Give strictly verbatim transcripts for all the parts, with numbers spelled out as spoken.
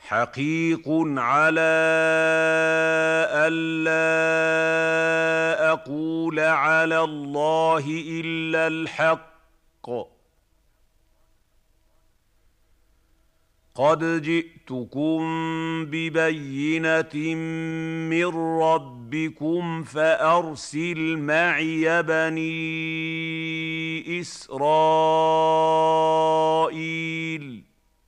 حقيق على ألا أقول على الله إلا الحق. قد جئتكم ببينة من ربكم فأرسل معي بني إسرائيل.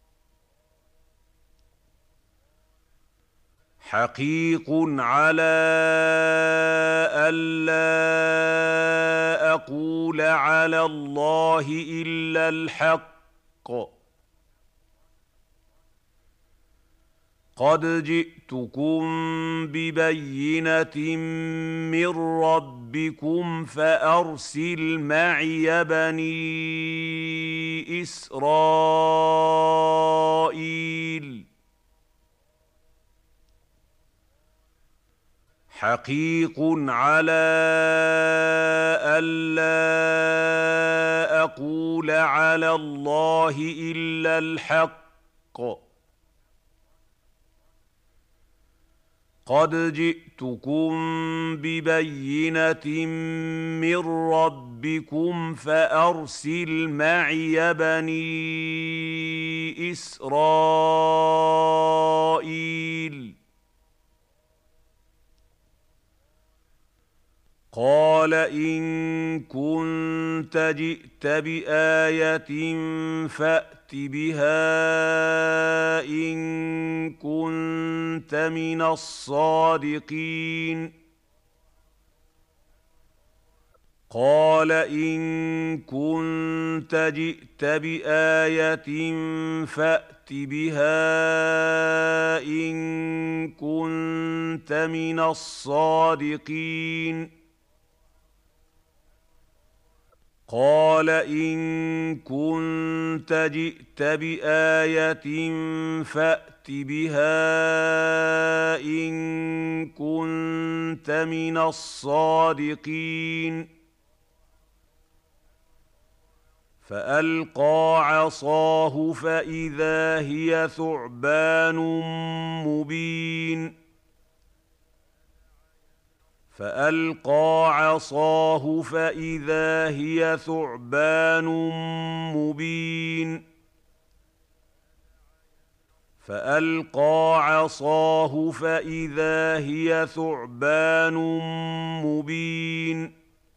حقيق على ألا أقول على الله إلا الحق. قد جئتكم ببينة من ربكم فأرسل معي بني إسرائيل. حقيق على ألا أقول على الله إلا الحق. قد جئتكم ببينة من ربكم فأرسل معي بني إسرائيل. قال إن كنت جئت بآية فأت بها إن كنت من الصادقين. قال إن كنت جئت بآية فأت بها إن كنت من الصادقين. قال إن كنت جئت بآية فأت بها إن كنت من الصادقين. فألقى عصاه فإذا هي ثعبان مبين. فألقى عصاه فإذا هي ثعبان مبين. فألقى عصاه فإذا هي ثعبان مبين.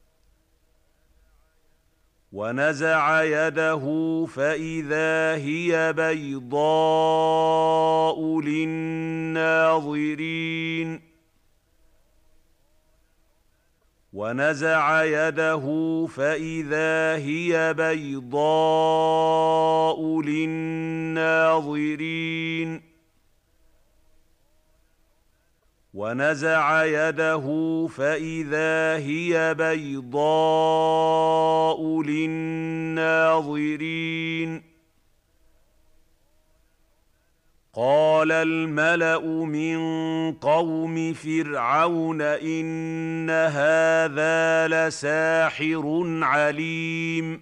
ونزع يده فإذا هي بيضاء للناظرين. ونزع يده فإذا هي بيضاء للناظرين. ونزع يده فإذا هي بيضاء للناظرين. قال الملأ من قوم فرعون إن هذا لساحر عليم.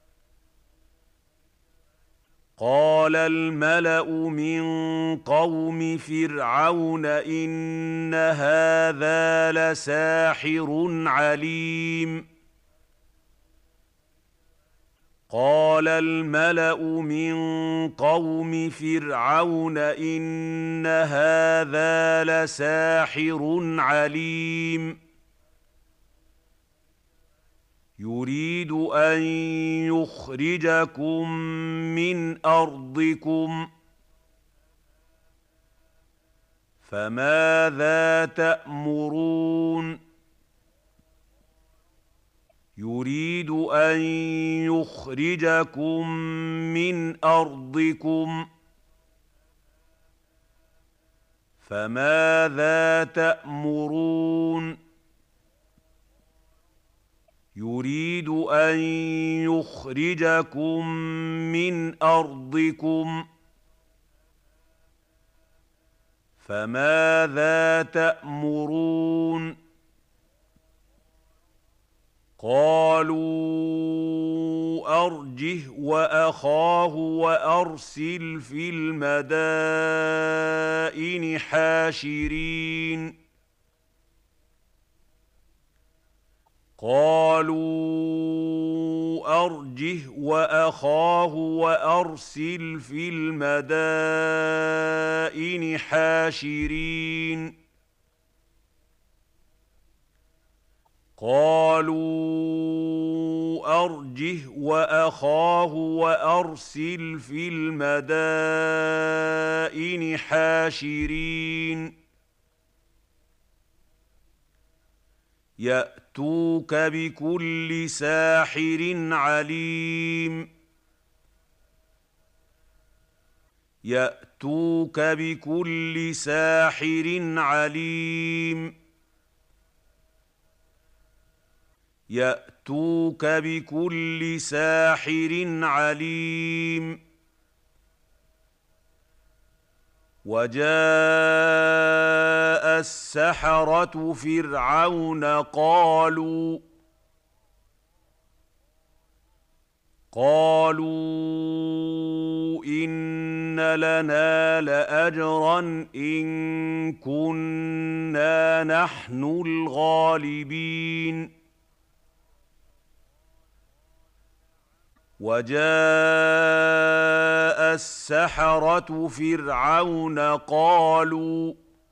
قال الملأ من قوم فرعون إن هذا لساحر عليم. قال الملأ من قوم فرعون إن هذا لساحر عليم. يريد أن يخرجكم من أرضكم فماذا تأمرون؟ يريد أن يخرجكم من أرضكم فماذا تأمرون؟ يريد أن يخرجكم من أرضكم فماذا تأمرون؟ قالوا ارجه واخاه وارسل في المدائن حاشرين قالوا ارجه واخاه وارسل في المدائن حاشرين قالوا ارجه واخاه وارسل في المدائن حاشرين ياتوك بكل ساحر عليم ياتوك بكل ساحر عليم ياتوك بكل ساحر عليم وجاء السحرة فرعون قالوا قالوا إن لنا لأجرا إن كنا نحن الغالبين وجاء السحرة فرعون قالوا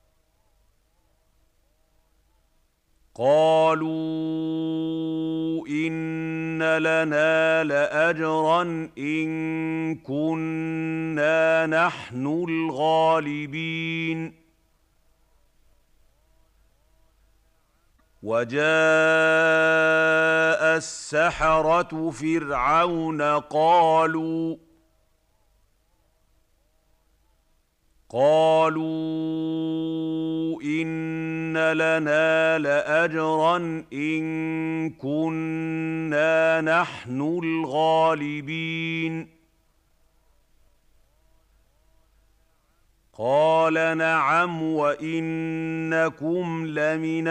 قالوا إن لنا لأجرا إن كنا نحن الغالبين وجاء السحرة فرعون قالوا قالوا إن لنا لأجرا إن كنا نحن الغالبين قال نعم وإنكم لمن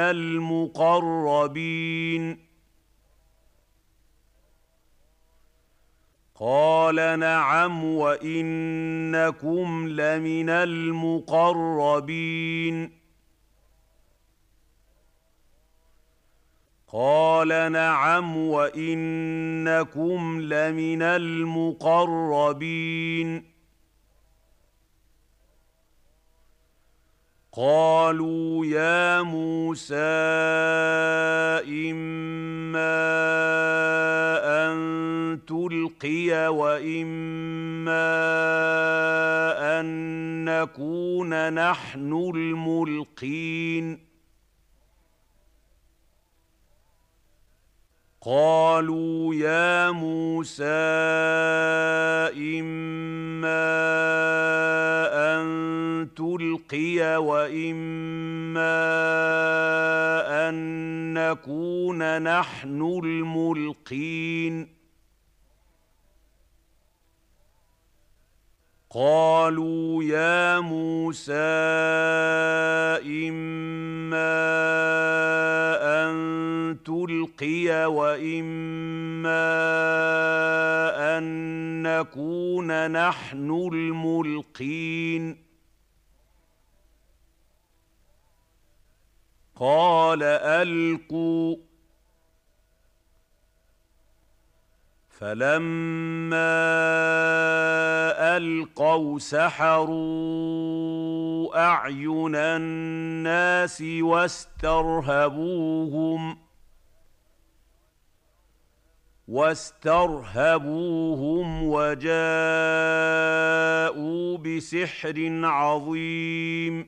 المقربين قال نعم وإنكم لمن المقربين قال نعم وإنكم لمن المقربين قالوا يا موسى إما أن تلقي وإما أن نكون نحن الملقين قالوا يا موسى إما أن تلقي وإما أن نكون نحن الملقين قالوا يا موسى إما أن تلقي وإما أن نكون نحن الملقين قال ألقوا فلما ألقوا سحروا أعين الناس واسترهبوهم واسترهبوهم وجاءوا بسحر عظيم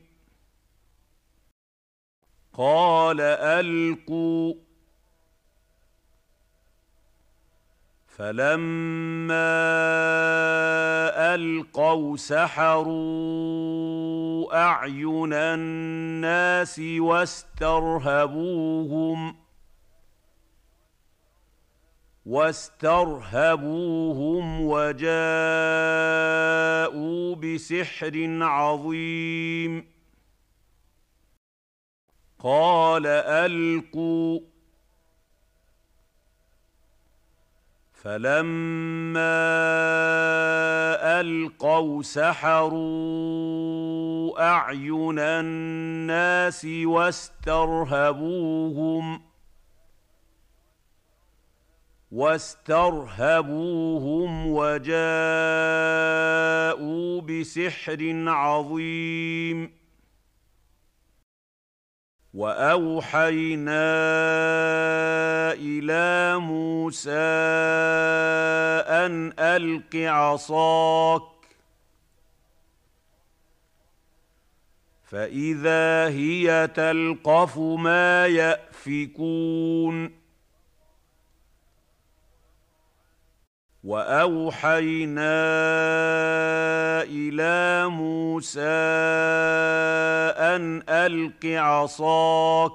قال ألقوا فلما ألقوا سحروا أعين الناس واسترهبوهم واسترهبوهم وجاءوا بسحر عظيم قال ألقوا فلما القوا سحروا اعين الناس واسترهبوهم واسترهبوهم وجاءوا بسحر عظيم واوحينا الى موسى ان الق عصاك فاذا هي تلقف ما يافكون واوحينا الى موسى ان الق عصاك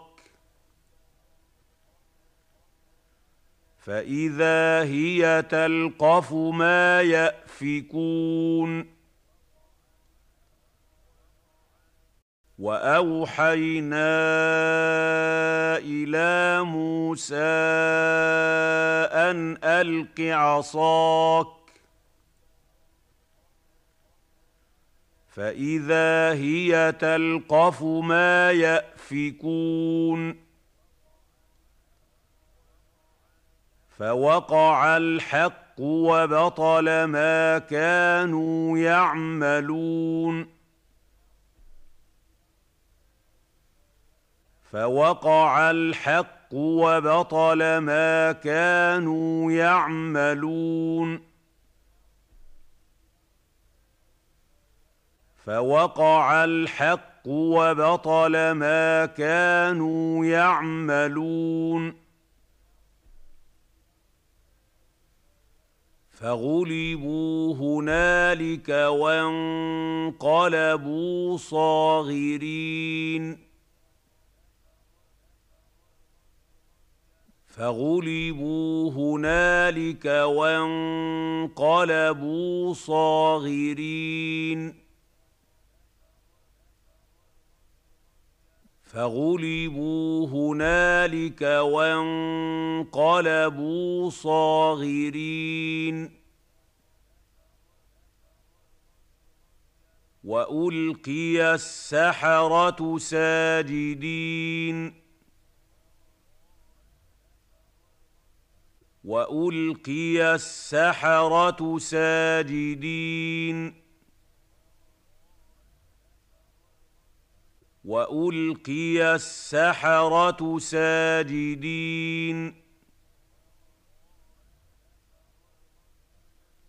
فاذا هي تلقف ما يافكون واوحينا الى موسى ان الق عصاك فاذا هي تلقف ما يافكون فوقع الحق وبطل ما كانوا يعملون فوقع الحق وبطل ما كانوا يعملون فوقع الحق وبطل ما كانوا يعملون فغلبوا هنالك وانقلبوا صاغرين فغلبوا هنالك وانقلبوا صاغرين فغلبوا هنالك وانقلبوا صاغرين والقي السحرة ساجدين والقي السحرة ساجدين والقي السحرة ساجدين